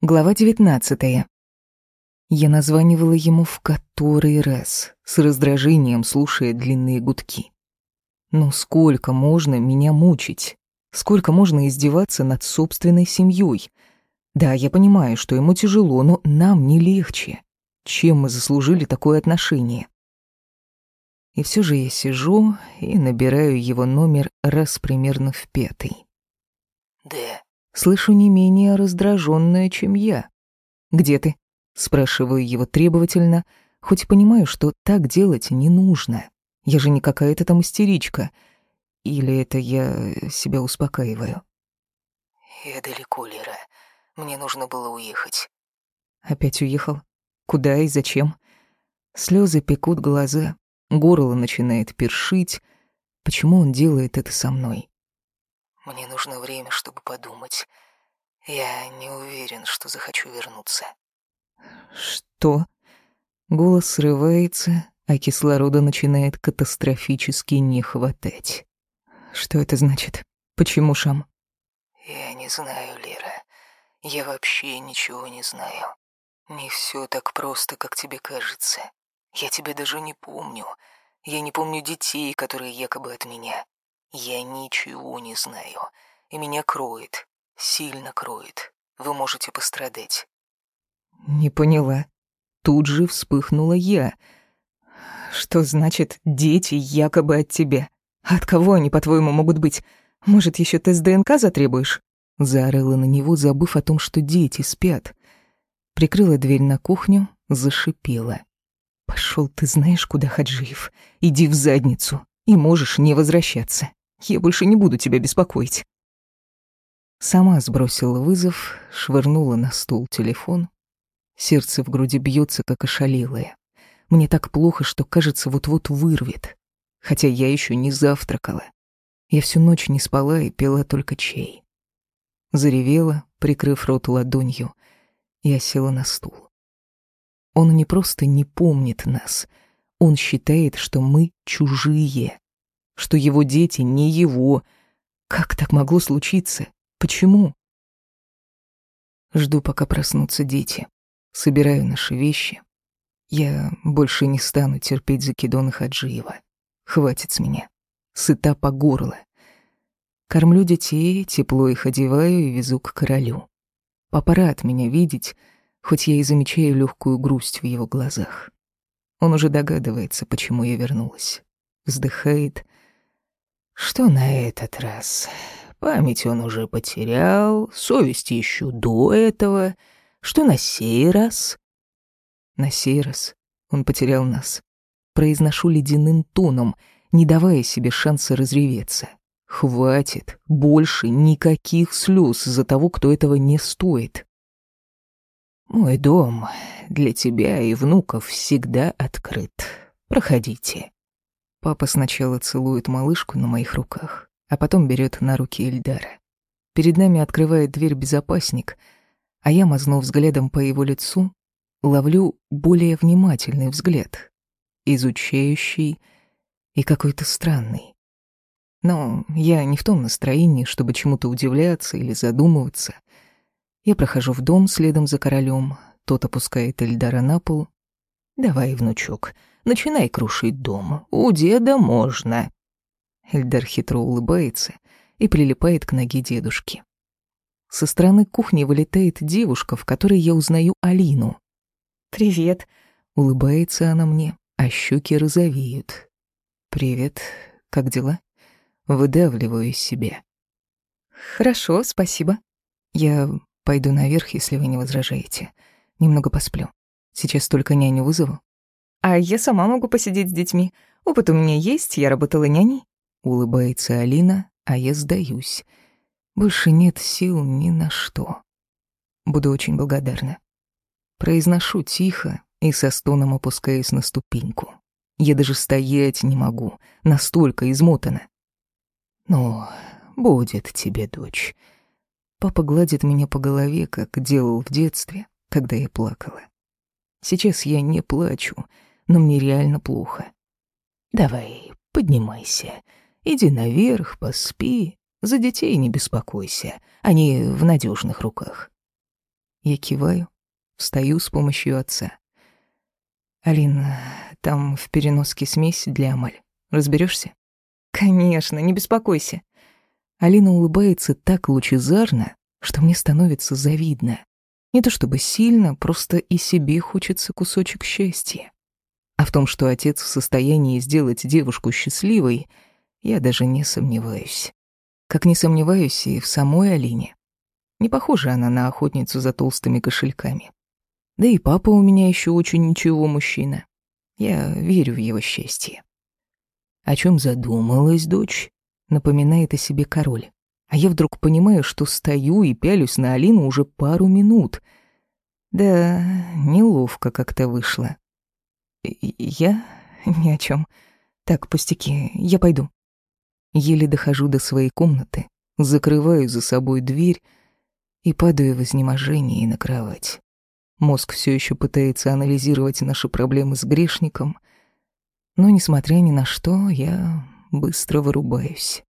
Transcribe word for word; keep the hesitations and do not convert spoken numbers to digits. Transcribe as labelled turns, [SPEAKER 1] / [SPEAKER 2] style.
[SPEAKER 1] Глава девятнадцатая. Я названивала ему в который раз, с раздражением слушая длинные гудки. Ну сколько можно меня мучить? Сколько можно издеваться над собственной семьей? Да, я понимаю, что ему тяжело, но нам не легче. Чем мы заслужили такое отношение? И все же я сижу и набираю его номер раз примерно в пятый.
[SPEAKER 2] Да.
[SPEAKER 1] Слышу не менее раздражённая, чем я. «Где ты?» — спрашиваю его требовательно, хоть и понимаю, что так делать не нужно. Я же не какая-то там истеричка. Или это я себя успокаиваю?
[SPEAKER 2] Я далеко, Лера. Мне нужно было уехать.
[SPEAKER 1] Опять уехал? Куда и зачем? Слезы пекут глаза, горло начинает першить. Почему он делает это со мной?
[SPEAKER 2] Мне нужно время, чтобы подумать. Я не уверен, что захочу вернуться.
[SPEAKER 1] Что? Голос срывается, а кислорода начинает катастрофически не хватать. Что это значит? Почему, Шам?
[SPEAKER 2] Я не знаю, Лера. Я вообще ничего не знаю. Не все так просто, как тебе кажется. Я тебя даже не помню. Я не помню детей, которые якобы от меня. Я ничего не знаю, и меня кроет, сильно кроет. Вы можете пострадать.
[SPEAKER 1] Не поняла. Тут же вспыхнула я. Что значит «дети якобы от тебя»? От кого они, по-твоему, могут быть? Может, еще тест ДНК затребуешь? Заорала на него, забыв о том, что дети спят. Прикрыла дверь на кухню, зашипела. Пошел ты знаешь куда, Хаджиев. Иди в задницу, и можешь не возвращаться. Я больше не буду тебя беспокоить. Сама сбросила вызов, швырнула на стол телефон. Сердце в груди бьется, как ошалелое. Мне так плохо, что, кажется, вот-вот вырвет. Хотя я еще не завтракала. Я всю ночь не спала и пила только чай. Заревела, прикрыв рот ладонью, и осела на стул. Он не просто не помнит нас. Он считает, что мы чужие. Что его дети не его. Как так могло случиться? Почему? Жду, пока проснутся дети. Собираю наши вещи. Я больше не стану терпеть закидоны Хаджиева. Хватит с меня. Сыта по горло. Кормлю детей, тепло их одеваю и везу к королю. Папа рад меня видеть, хоть я и замечаю легкую грусть в его глазах. Он уже догадывается, почему я вернулась. Вздыхает.
[SPEAKER 2] Что на этот раз? Память он уже потерял, совесть еще до этого. Что на сей раз?
[SPEAKER 1] На сей раз он потерял нас. Произношу ледяным тоном, не давая себе шанса разреветься. Хватит, больше никаких слез за того, кто этого не стоит.
[SPEAKER 2] Мой дом для тебя и внуков всегда открыт. Проходите.
[SPEAKER 1] Папа сначала целует малышку на моих руках, а потом берет на руки Эльдара. Перед нами открывает дверь безопасник, а я, мазнув взглядом по его лицу, ловлю более внимательный взгляд, изучающий и какой-то странный. Но я не в том настроении, чтобы чему-то удивляться или задумываться. Я прохожу в дом следом за королем, тот опускает Эльдара на пол.
[SPEAKER 2] «Давай, внучок, начинай крушить дом, у деда можно».
[SPEAKER 1] Эльдар хитро улыбается и прилипает к ноге дедушки. Со стороны кухни вылетает девушка, в которой я узнаю Алину.
[SPEAKER 3] «Привет»,
[SPEAKER 1] — улыбается она мне, а щеки розовеют. «Привет, как дела?» Выдавливаю из себя.
[SPEAKER 3] «Хорошо, спасибо».
[SPEAKER 1] «Я пойду наверх, если вы не возражаете. Немного посплю. Сейчас только няню вызову».
[SPEAKER 3] «А я сама могу посидеть с детьми. Опыт у меня есть, я работала няней».
[SPEAKER 1] Улыбается Алина, а я сдаюсь. Больше нет сил ни на что. Буду очень благодарна. Произношу тихо и со стоном опускаюсь на ступеньку. Я даже стоять не могу, настолько измотана.
[SPEAKER 2] «Ну, будет тебе, дочь».
[SPEAKER 1] Папа гладит меня по голове, как делал в детстве, когда я плакала. Сейчас я не плачу, но мне реально плохо.
[SPEAKER 2] «Давай, поднимайся, иди наверх, поспи, за детей не беспокойся, они в надежных руках».
[SPEAKER 1] Я киваю, встаю с помощью отца. «Алина, там в переноске смесь для Амаль. Разберешься?
[SPEAKER 3] «Конечно, не беспокойся».
[SPEAKER 1] Алина улыбается так лучезарно, что мне становится завидно. Не то чтобы сильно, просто и себе хочется кусочек счастья. А в том, что отец в состоянии сделать девушку счастливой, я даже не сомневаюсь. Как не сомневаюсь и в самой Алине. Не похожа она на охотницу за толстыми кошельками. Да и папа у меня еще очень ничего мужчина. Я верю в его счастье. О чем задумалась дочь? Напоминает о себе король. А я вдруг понимаю, что стою и пялюсь на Алину уже пару минут. Да, неловко как-то вышло. Я? Ни о чем. Так, пустяки, я пойду. Еле дохожу до своей комнаты, закрываю за собой дверь и падаю в изнеможении на кровать. Мозг все еще пытается анализировать наши проблемы с грешником, но, несмотря ни на что, я быстро вырубаюсь.